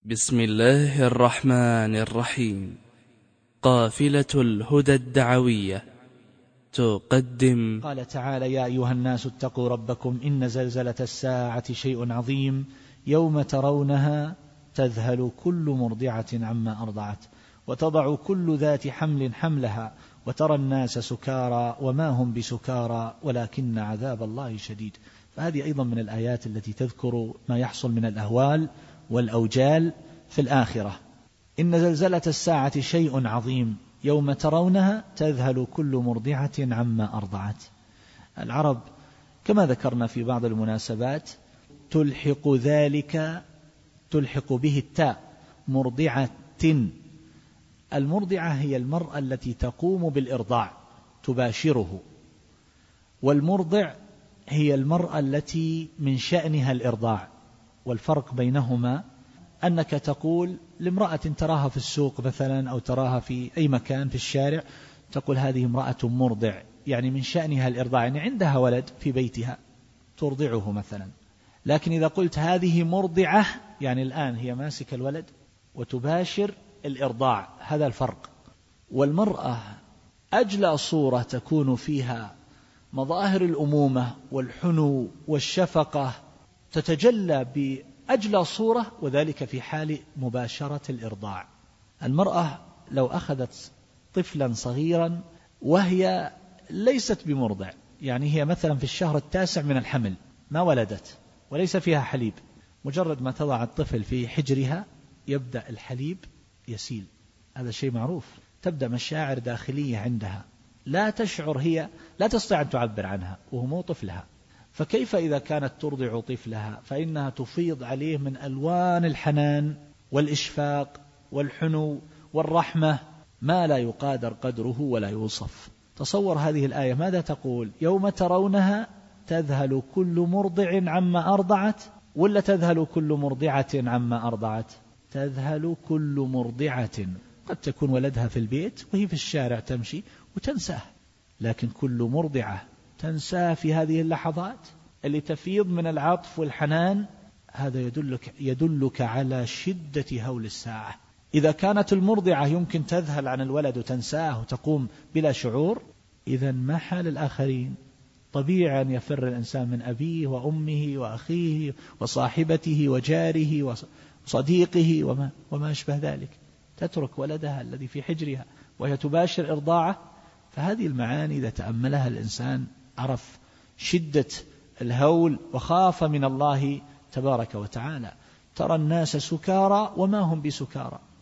بسم الله الرحمن الرحيم. قافلة الهدى الدعوية تقدم. قال تعالى: يا أيها الناس اتقوا ربكم إن زلزلة الساعة شيء عظيم يوم ترونها تذهل كل مرضعة عما أرضعت وتضع كل ذات حمل حملها وترى الناس سكارى وما هم بسكارى ولكن عذاب الله شديد. فهذه أيضا من الآيات التي تذكر ما يحصل من الأهوال والأوجال في الآخرة. إن زلزلة الساعة شيء عظيم يوم ترونها تذهل كل مرضعة عما أرضعت. العرب كما ذكرنا في بعض المناسبات تلحق به التاء مرضعة. المرضعة هي المرأة التي تقوم بالإرضاع تباشره، والمرضع هي المرأة التي من شأنها الإرضاع. والفرق بينهما أنك تقول لامرأة تراها في السوق مثلا أو تراها في أي مكان في الشارع، تقول هذه امرأة مرضع، يعني من شأنها الإرضاع، يعني عندها ولد في بيتها ترضعه مثلا. لكن إذا قلت هذه مرضعة يعني الآن هي ماسك الولد وتباشر الإرضاع، هذا الفرق. والمرأة أجلى صورة تكون فيها مظاهر الأمومة والحنو والشفقة تتجلى بأجلى صورة، وذلك في حال مباشرة الإرضاع. المرأة لو أخذت طفلا صغيرا وهي ليست بمرضع، يعني هي مثلا في الشهر 9 من الحمل ما ولدت وليس فيها حليب، مجرد ما تضع الطفل في حجرها يبدأ الحليب يسيل، هذا شيء معروف. تبدأ مشاعر داخلية عندها لا تشعر، هي لا تستطيع أن تعبر عنها وهو مو طفلها. فكيف إذا كانت ترضع طفلها فإنها تفيض عليه من ألوان الحنان والإشفاق والحنو والرحمة ما لا يقادر قدره ولا يوصف. تصور هذه الآية ماذا تقول؟ يوم ترونها تذهل كل مرضع عما أرضعت، ولا تذهل كل مرضعة عما أرضعت؟ تذهل كل مرضعة. قد تكون ولدها في البيت وهي في الشارع تمشي وتنساه، لكن كل مرضعة تنساه في هذه اللحظات اللي تفيض من العطف والحنان. هذا يدلك على شدة هول الساعة. إذا كانت المرضعة يمكن تذهل عن الولد وتنساه وتقوم بلا شعور، إذن ما حال الآخرين؟ طبيعي أن يفر الإنسان من أبيه وأمه وأخيه وصاحبته وجاره وصديقه وما أشبه ذلك، تترك ولدها الذي في حجرها وهي تباشر إرضاعه. فهذه المعاني إذا تأملها الإنسان عرف شدة الهول وخاف من الله تبارك وتعالى. ترى الناس سكارى وما هم بسكارى،